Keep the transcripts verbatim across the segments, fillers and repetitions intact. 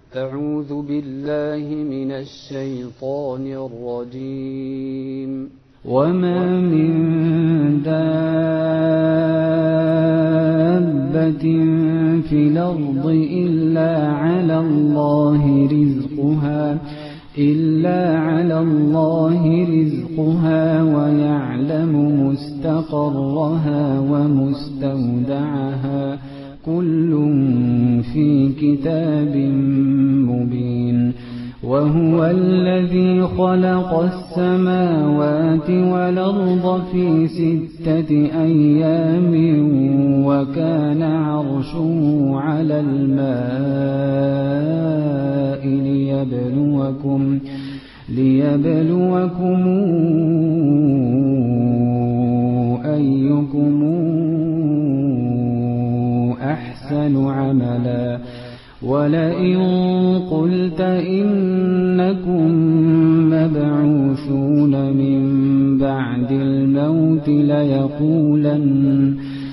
أعوذ بالله من الشيطان الرجيم. وما من دابة في الأرض إلا على الله رزقها إلا على الله رزقها ويعلم مستقرها ومستودعها كل في كتاب مبين. وهو الذي خلق السماوات والأرض في ستة أيام وكان عرشه على الماء ليبلوكم ليبلوكم أيكم أحسن عملا. ولئن قلت إنكم مبعوثون من بعد الموت ليقولن,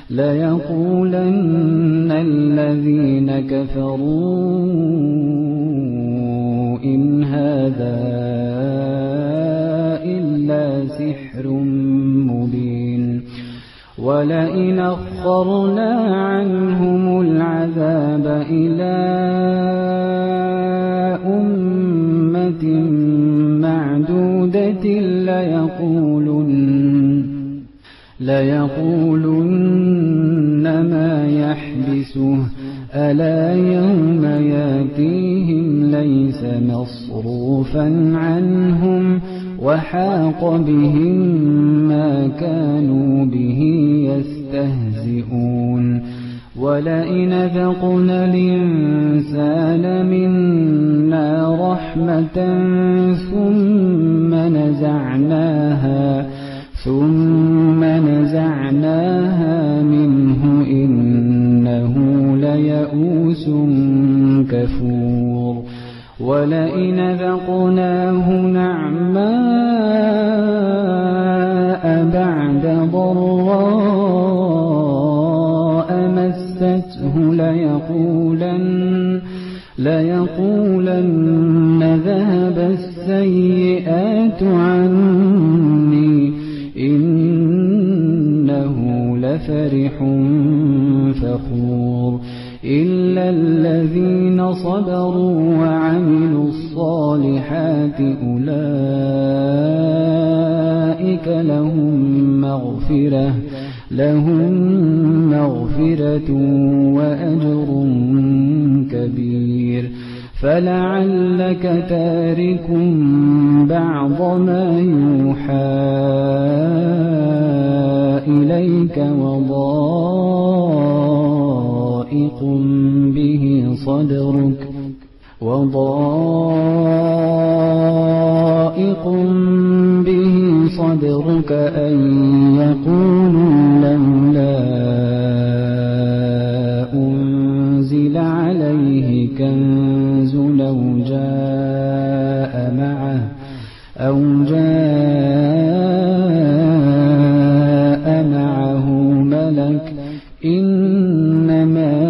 ليقولن الذين كفروا إن هذا إلا سحر مبين. ولئن أخرنا عنهم العذاب إلى أمة معدودة ليقولن, ليقولن ما يحبسه ألا يوم ياتيهم ليس مصروفا عنهم وحاق بهم ما كانوا به يستهزئون. ولئن ذقنا الإنسان منا رحمة ثم نزعناها ثم نزعناها منه إنه ليئوس كفور. ولئن ذقناه نعماء بعد ضراء مسته ليقولن, ليقولن ذهب السيئات عني إنه لفرح فخور. إلا الذين صبروا وعملوا الصالحات أولئك لهم مغفرة لهم مغفرة وأجر كبير. فلعلك تارك بعض ما يوحى إليك وضائق به صدرك وضائق به صدرك أن يقولوا لولا أنزل عليه كنز لو جاء معه أو جاء معه ملك إنما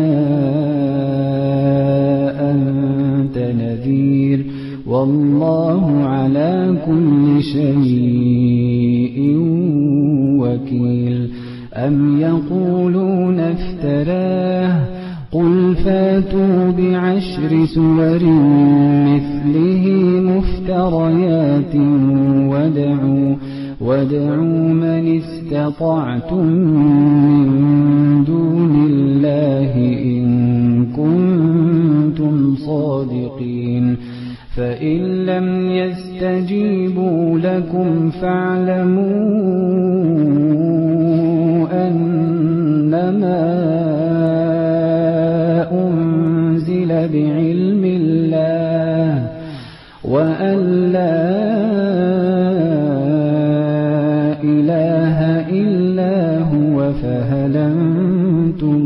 أنت نذير والله على كل شيء وكيل. أم يقولون افتراه قل فاتوا بعشر سور مثله مفتريات وادعوا, وادعوا من استطعتم من دون الله إن كنتم صادقين. فإن لم يستجيبوا لكم فاعلموا أنما أنزل بعلم الله وأن لا إله إلا هو فهل أنتم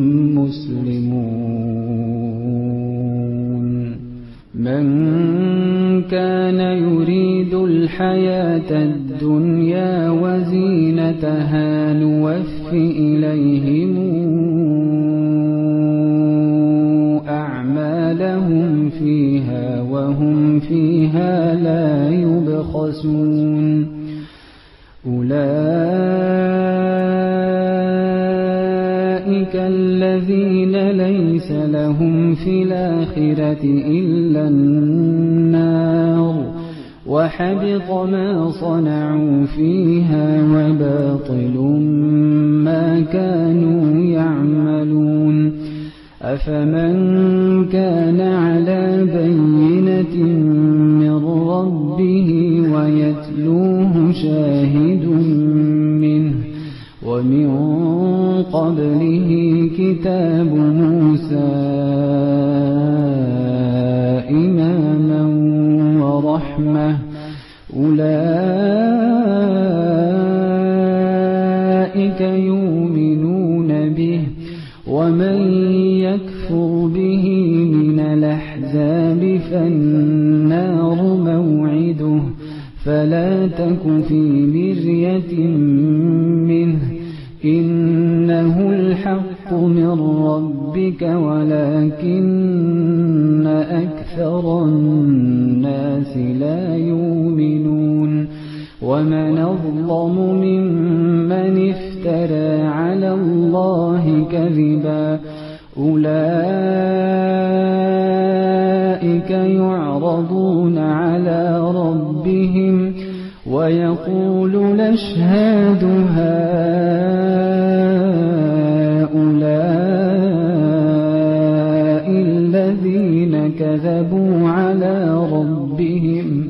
مسلمون. من كان يريد الحياة الدنيا وزينتها نوف إليهم أعمالهم لهم فيها وهم فيها لا يبخسون أولئك الذين ليس لهم في الآخرة إلا النار وحبط ما صنعوا فيها وباطل ما كانوا يعملون أفمن كان على بينة من ربه ويتلوه شاهد منه ومن قبله كتاب موسى إماما ورحمة أولئك يؤمنون به ومن يكفر به من الأحزاب فالنار موعده فلا تك في مرية منه إنه الحق من ربك ولكن أكثر الناس لا يؤمنون ومن أظلم ممن افترى على الله كذبا أولئك يعرضون على ربهم ويقول الأشهاد هؤلاء الذين كذبوا على ربهم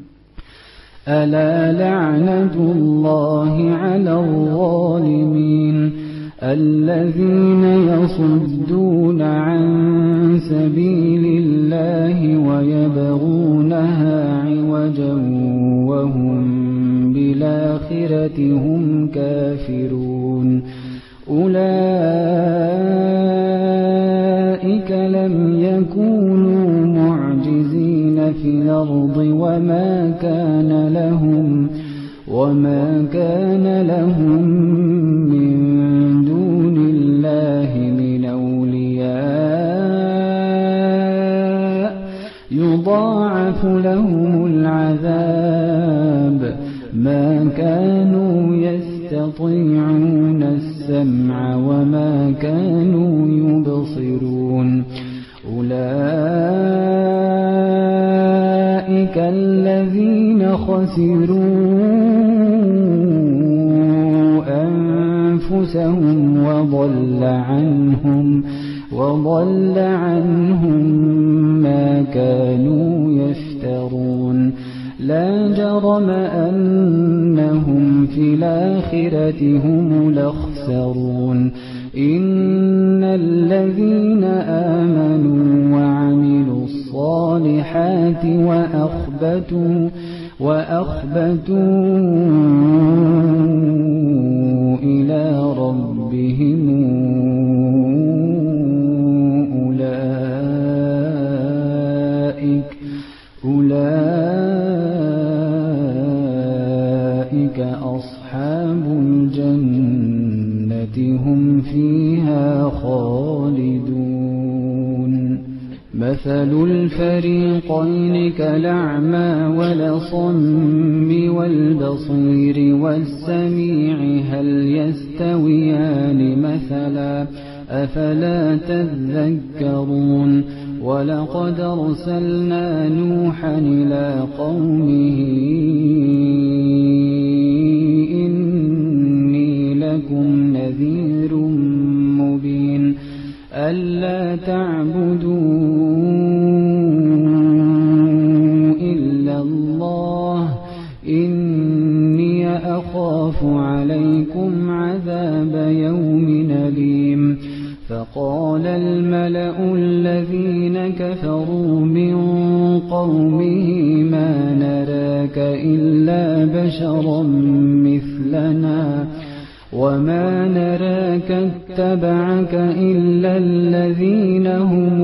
ألا لعنة الله على الظالمين الذين يصدون عن سبيل الله ويبغونها عوجا وهم بالآخرة هم كافرون أولئك لم يكونوا معجزين في الأرض وما كان لهم وما كان لهم من دون الله من أولياء يضاعف لهم العذاب ما كانوا يستطيعون السمع وما كانوا يبصرون أولئك الذين خسروا أنفسهم وضل عنهم وضل عنهم ما كانوا يفترون لا جرم أنهم في الآخرة هم الأخسرون إن الذين آمنوا وعملوا الصالحات وأخبتوا وأخبتوا إلى ربهم أولئك أولئك أصحاب الجنة هم فيها خالدون مثل الفريقين كالأعمى والأصم والبصير والسميع هل يستويان مثلا أفلا تذكرون ولقد أرسلنا نوحا إلى قومه إني لكم نذير مبين ألا تعبدوا إلا الله إني أخاف عليكم عذاب يوم أليم فقال الملأ الذين كفروا من قومه ما نراك إلا بشرا مثلنا وما نراك اتبعك إلا الذين هم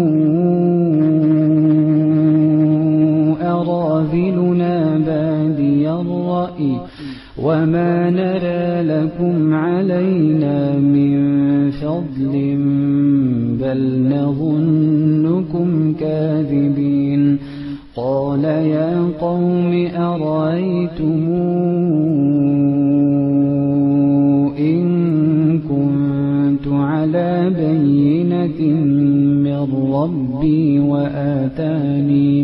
أراذلنا بادي الرأي وما نرى لكم علينا من فضل بل نظنكم كاذبين كاذبين قال يا قوم أرأيتم إن كنت على بينة من ربي وآتاني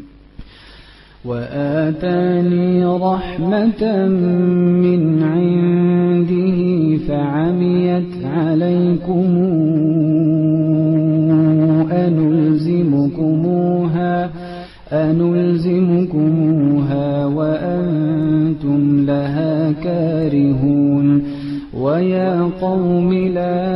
وآتاني رحمة من عنده فعميت عليكم أنلزمكموها أنلزمكموها وأنتم لها كارهون ويا قوم لا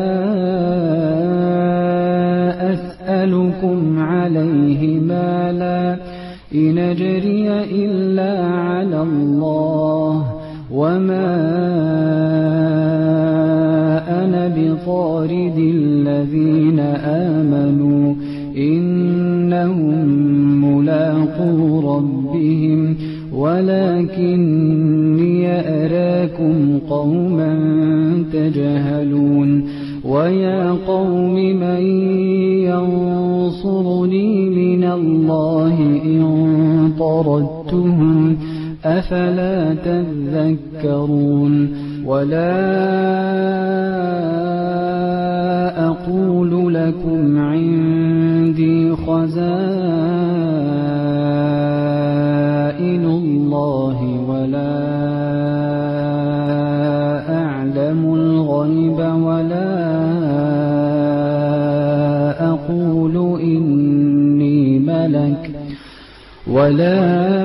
أسألكم عليه مالا إن أجري إلا على الله وما أنا بطارد الذين آمنوا إنهم ملاقو ربهم ولكني أراكم قوما تجهلون ويا قوم من ينصرني من الله إن طردتهم أفلا تذكرون ولا أقول لكم عندي خزائن الله ولا أعلم الغيب ولا أقول إني ملك ولا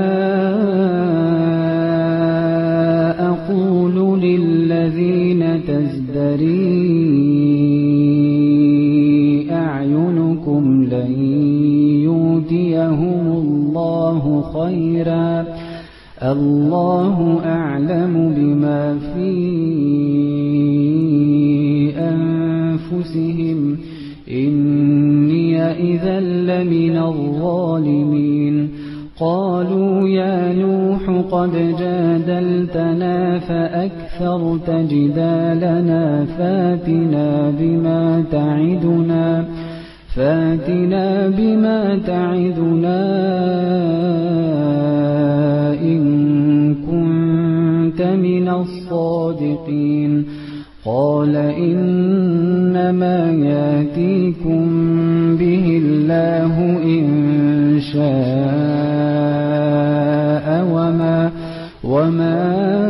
أقول للذين تزدري أعينكم لن يؤتيهم الله خيرا الله أعلم بما في أنفسهم إني إذا لمن الظالمين قالوا يا نوح قد جادلتنا فأكثرت جدالنا فاتنا بما تعدنا فاتنا بما تعدنا إن كنت من الصادقين قال إنما يأتيكم به الله إن شاء وما وما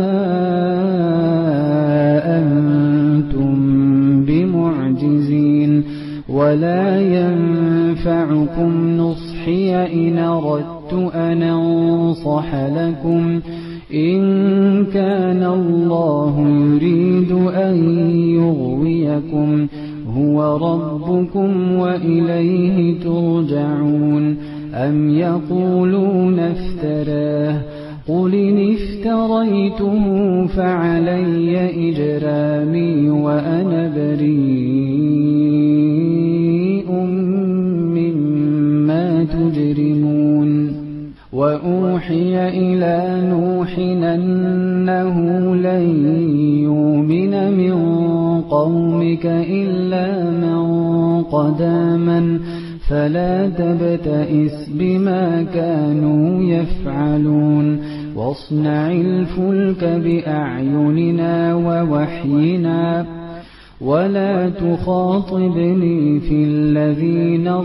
أنتم بمعجزين ولا ينفعكم نصحي إن أردت أن أنصح لكم إن كان الله يريد أن يغويكم هو ربكم وإليه ترجعون أم يقولون افتراه قل إن افتريته فعلي إجرامي وأنا بريء مما تجرمون وأوحي إلى نوح أنه لن يؤمن من قومك إلا من قد آمن فلا تبتئس بما كانوا يفعلون واصنع الفلك بأعيننا ووحينا ولا تخاطبني في الذين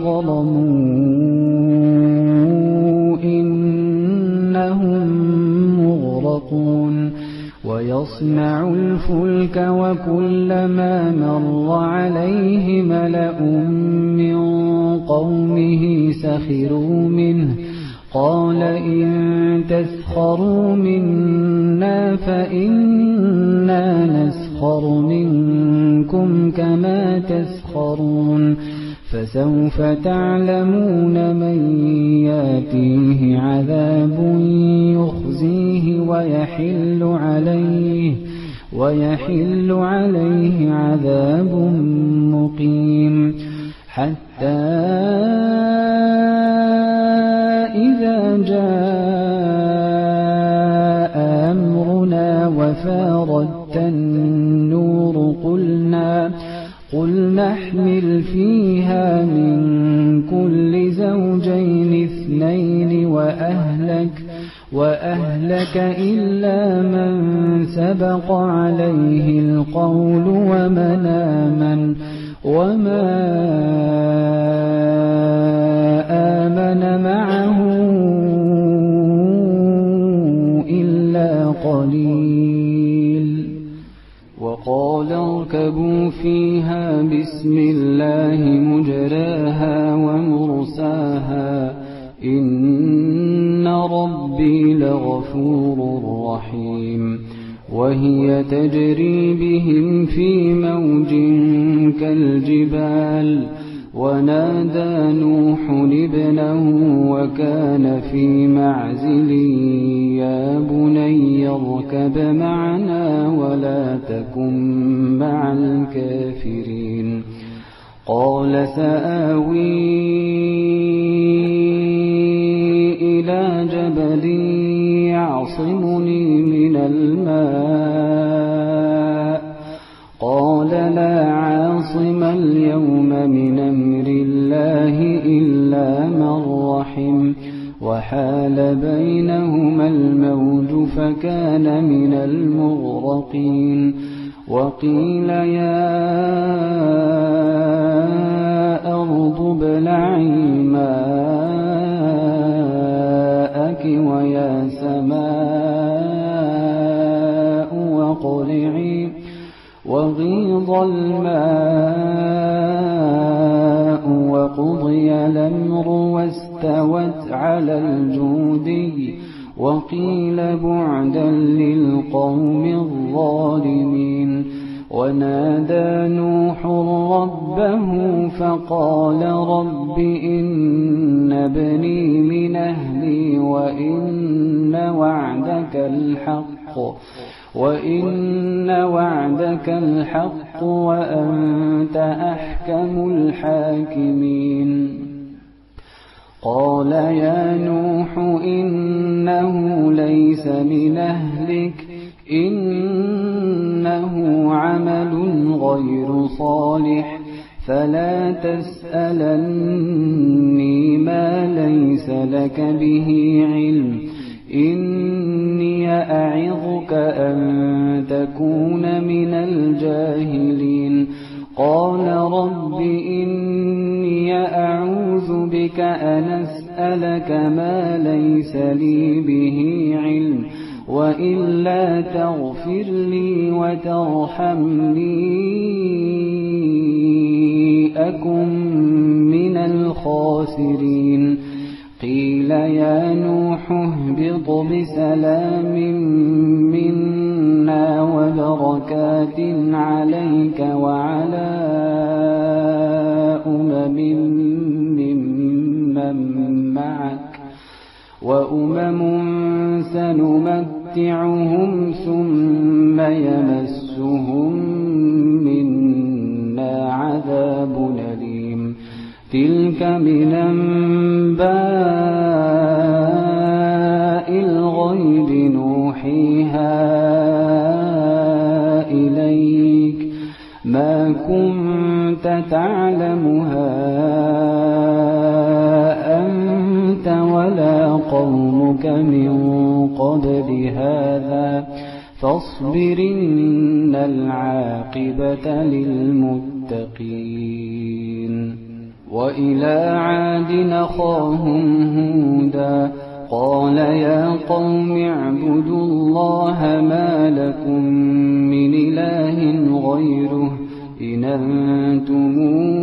ظلموا إنهم مغرقون ويصنع الفلك وكلما مر عليه ملأ من قومه سخروا منه قال إن تسخروا منا فإنا نسخر منكم كما تسخرون فسوف تعلمون من ياتيه عذاب يخزيه ويحل عليه ويحل عليه عذاب مقيم حتى إذا جاء أمرنا وفارت النور قلنا قل نحمل فيها من كل زوجين اثنين وأهلك وأهلك إلا من سبق عليه القول ومن آمن وما آمن معه إلا قليل. وقال اركبوا فيها بسم الله مجراها ومرساها إن ربي لغفور رحيم. وهي تجري بهم في موج كالجبال ونادى نوح ابنه وكان في معزل يا بني اركب معنا ولا تكن مع الكافرين. قال سآوي إلى جبل يعصمني من الماء قال لا عاصم اليوم من أمر الله إلا من رحم وحال بينهما الموج فكان من المغرقين. وقيل يا أرض ابلعي ماءك ويا سماء واقلعي وغيض الماء وقضي الأمر واستوت على الجودي وقيل بعدا للقوم الظالمين. ونادى نوح ربه فقال رب إن ابني من أهلي وإن وعدك الحق وإن وعدك الحق وأنت أحكم الحاكمين. قال يا نوح إنه ليس من أهلك إنه عمل غير صالح فلا تسألني ما ليس لك به علم إني أعظك أن تكون من الجاهلين. قال رب إني أعوذ بك أن أسألك ما ليس لي به علم وإلا تغفر لي وترحمني أكن من الخاسرين. قيل يا نوح اهبط بسلام منا وبركات عليك وعلى أمم ممن معك وأمم سنمتعهم ثم يمسهم منا عذاب أليم. تلك من أنباء الغيب نوحيها إليك ما كنت تعلمها أنت ولا قومك من قبل هذا فاصبر إن العاقبة للمتقين. وإلى عاد أخاهم هودا قال يا قوم اعبدوا الله ما لكم من إله غيره إن أنتم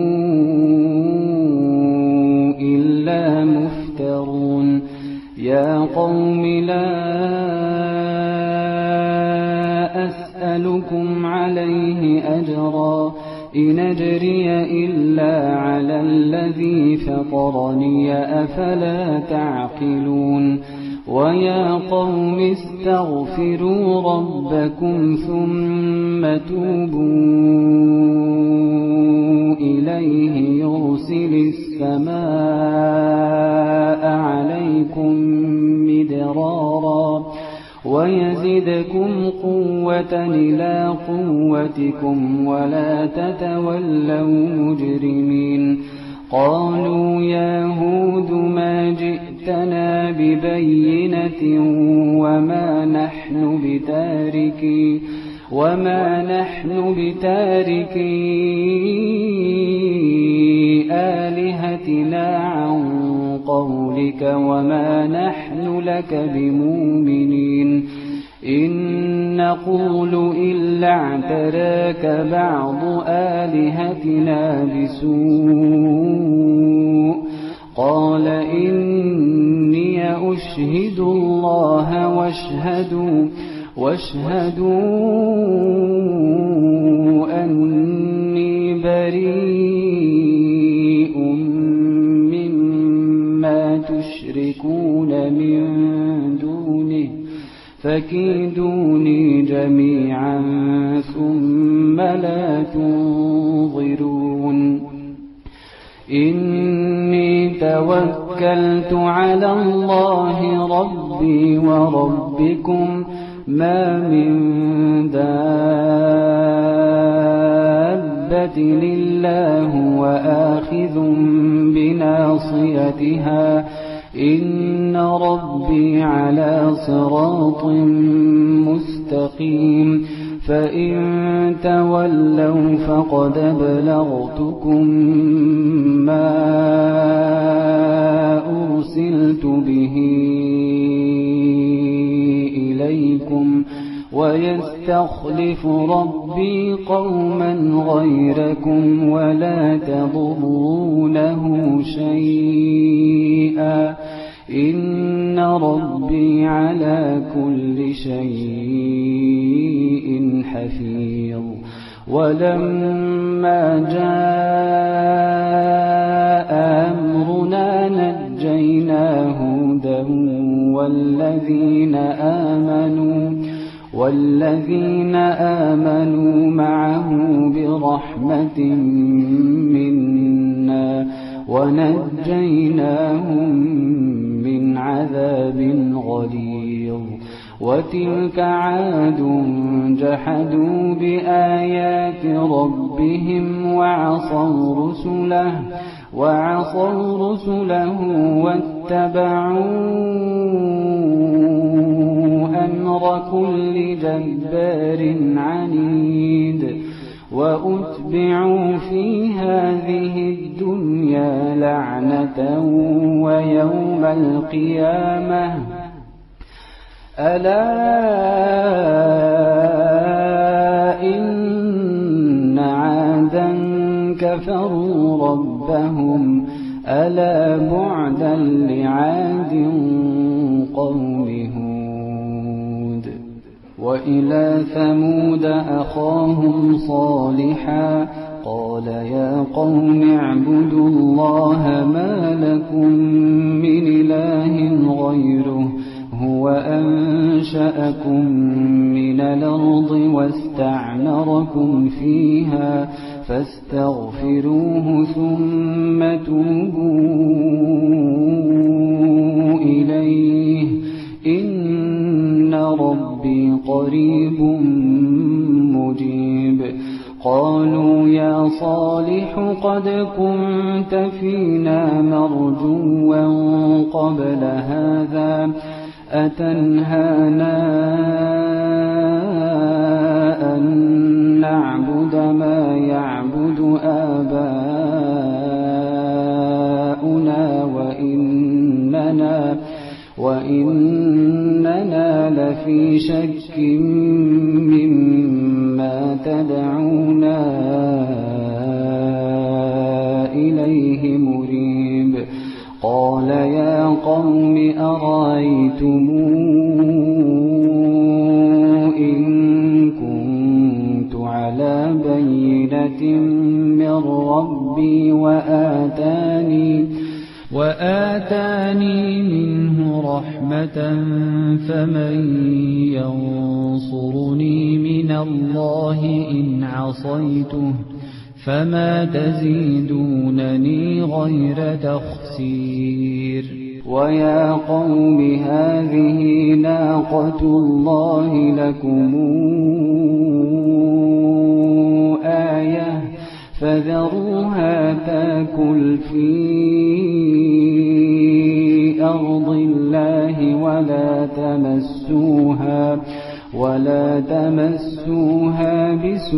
إلا مفترون. يا قوم لا أسألكم عليه أجرا إن أجري إلا على الذي فطرني أفلا تعقلون. ويا قوم استغفروا ربكم ثم توبوا إليه يرسل السماء عليكم مدرارا ويزدكم قوة إلى قوتكم ولا تتولوا مجرمين. قالوا يا هود ما جئتنا ببينة وما نحن بتاركي وما نحن بتاركي آلهتنا عن قولك وما نحن لك بمؤمنين إن نقول إلا اعتراك بعض آلهتنا بسوء قال إني أشهد الله واشهدوا واشهدوا أني بريء مما تشركون من دونه فكيدوني جميعا ثم لا تنظرون إني توكلت على الله ربي وربكم ما من دابة الله وآخذ بناصيتها إن ربي على صراط مستقيم فإن تولوا فقد أبلغتكم ما أرسلت به إليكم ويستخلف ربي قوما غيركم ولا تضرونه شيئا إن ربي على كل شيء حفيظ ولما جاء أمرنا نجينا هودا والذين آمنوا والذين آمنوا معه برحمة منا ونجيناهم من عذاب غليظ وتلك عاد جحدوا بآيات ربهم وعصوا رسله وعصوا رسله واتبعوا أمر كل جبار عنيد وأتبعوا في هذه الدنيا لعنة ويوم القيامة ألا إن عادا كفروا ربهم ألا بعدا لعاد قوم هود وإلى ثمود أخاهم صالحا قال يا قوم اعبدوا الله ما لكم من إله غيره هو أنشأكم من الأرض واستعمركم فيها فاستغفروه ثم توبوا إليه إن ربي قريب مجيب قالوا يا صالح قد كنت فينا مرجوا قبل هذا أتنهانا أن نعبد ما يعبد آباؤنا وإننا وإننا لفي شك مما تدعونا إليه مريب قال يا قوم أرأيتم إن كنت على بينة من ربي وآتاني وآتاني منه رحمة فمن ينصرني من الله إن عصيته فما تزيدونني غير تخسير ويا قوم هذه ناقة الله لكم آية فذروها تاكل في أرض الله ولا تمسوها ولا تمسوها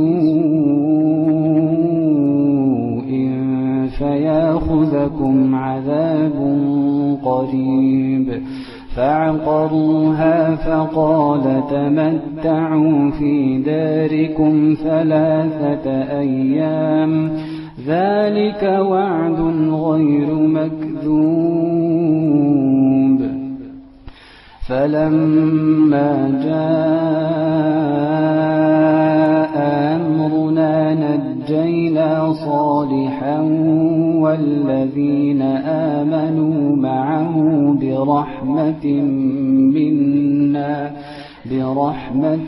بسوء فياخذكم عذاب قريب فعقروها فقال تمتعوا في داركم ثلاثة أيام ذلك وعد غير مكذوب فلما جاء أمرنا نجينا صالحا والذين آمنوا معه برحمة منا برحمة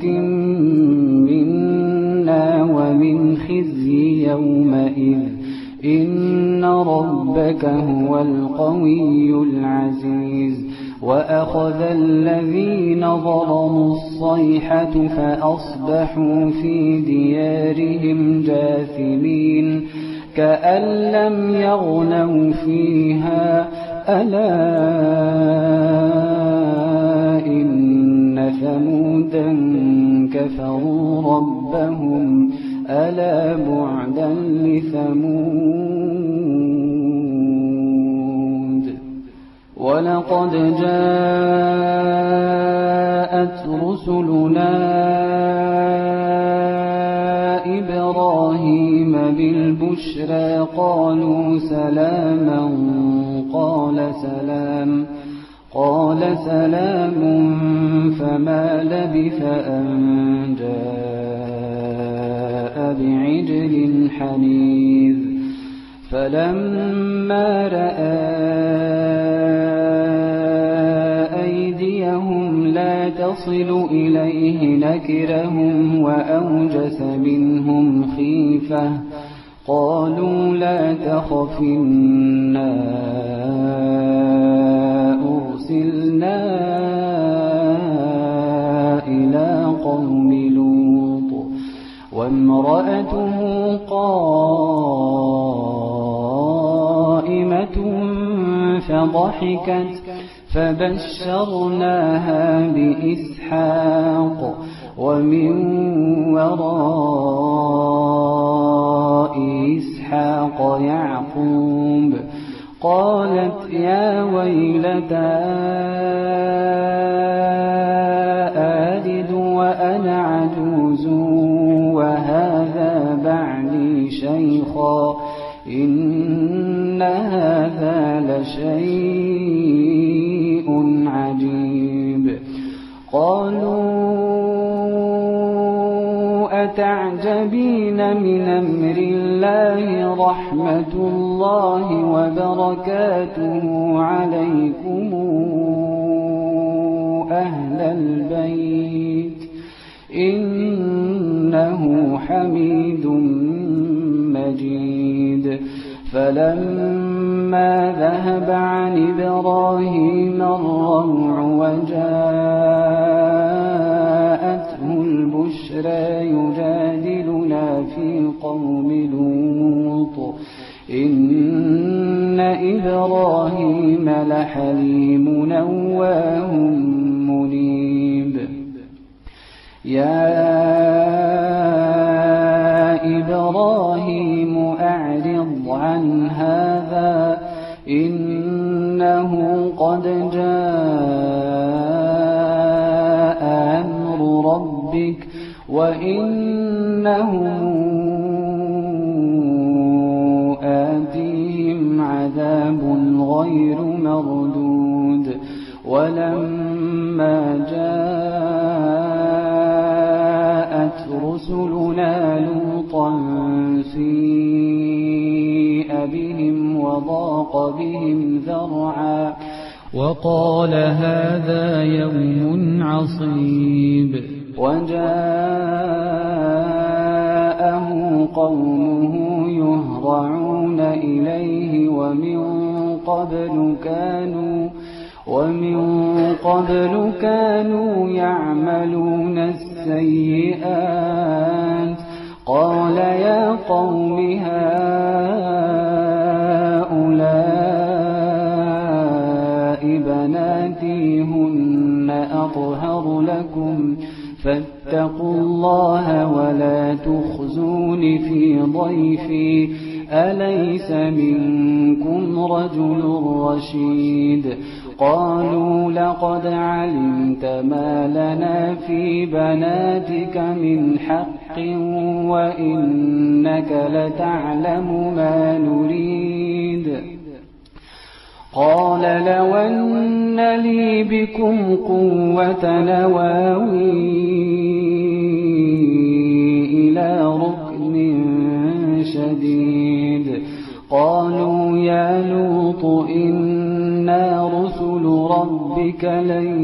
منا ومن خزي يومئذ إن ربك هو القوي العزيز وأخذ الذين ظلموا الصيحة فأصبحوا في ديارهم جاثمين كأن لم يغنوا فيها ألا إن ثمودا كفروا ربهم ألا بعدا لثمود ولقد جاءت رسلنا إبراهيم بالبشرى قالوا سلاما قال سلام قال سلام فما لبث أن جاء بعجل حنيذ فلما رأى أيديهم لا تصل إليه نكرهم وأوجس منهم خيفة قالوا لا تخف إنا أرسلنا إلى قوم لوط وامرأته قائمة فضحكت فبشرناها بإسحاق ومن وراء إسحاق يعقوب قالت يا ويلتى آلد وأنا عجوز وهذا بعلي شيخا إن هذا لشيء عجيب قالوا أتعجبين من أمر الله رحمة الله وبركاته عليكم أهل البيت إنه حميد مجيد فلما ذهب عن إبراهيم الروع وجاءته البشرى يجادلنا في قوم لوط إن إبراهيم لحليم أواه منيب يا إبراهيم أعرض عن هذا إنه قد جاء أمر ربك وإنهم آتيهم عذاب غير مردود ولما جاءت رسلنا لوطا سيء بهم وضاق بهم ذرعا وقال هذا يوم عصيب وجاءه قومه يهرعون إليه ومن قبل كانوا ومن قبل كانوا يعملون السيئات قال يا قوم هؤلاء بناتي هن أطهر لكم فاتقوا الله ولا تخزون في ضيفي أليس منكم رجل رشيد قالوا لقد علمت ما لنا في بناتك من حق وإنك لتعلم ما نريد قال لو أن لي بكم قوة لواوي إلى ركن شديد قالوا يا لوط إنا رسل ربك لن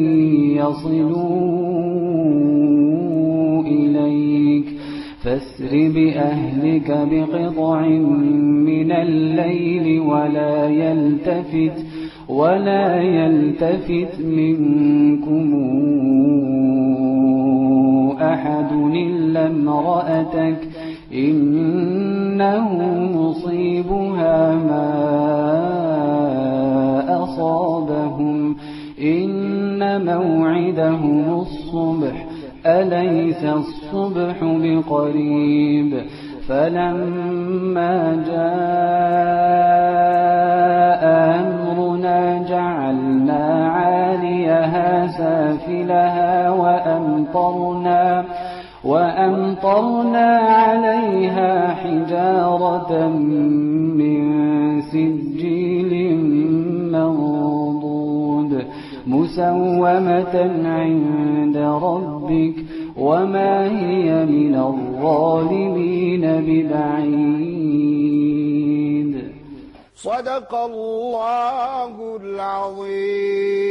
يصلوا إليك فاسر بأهلك بقطع من الليل ولا يلتفت ولا يلتفت منكم أحد إلا امرأتك إنه مصيبها ما أصابهم إن موعدهم الصبح أليس الصبح بقريب فلما جاء أمرنا جعلنا عاليها سافلها وأمطرنا وأمطرنا عليها حجارة من سجيل منضود مسومة عند ربك وما هي من الظالمين ببعيد. صدق الله العظيم.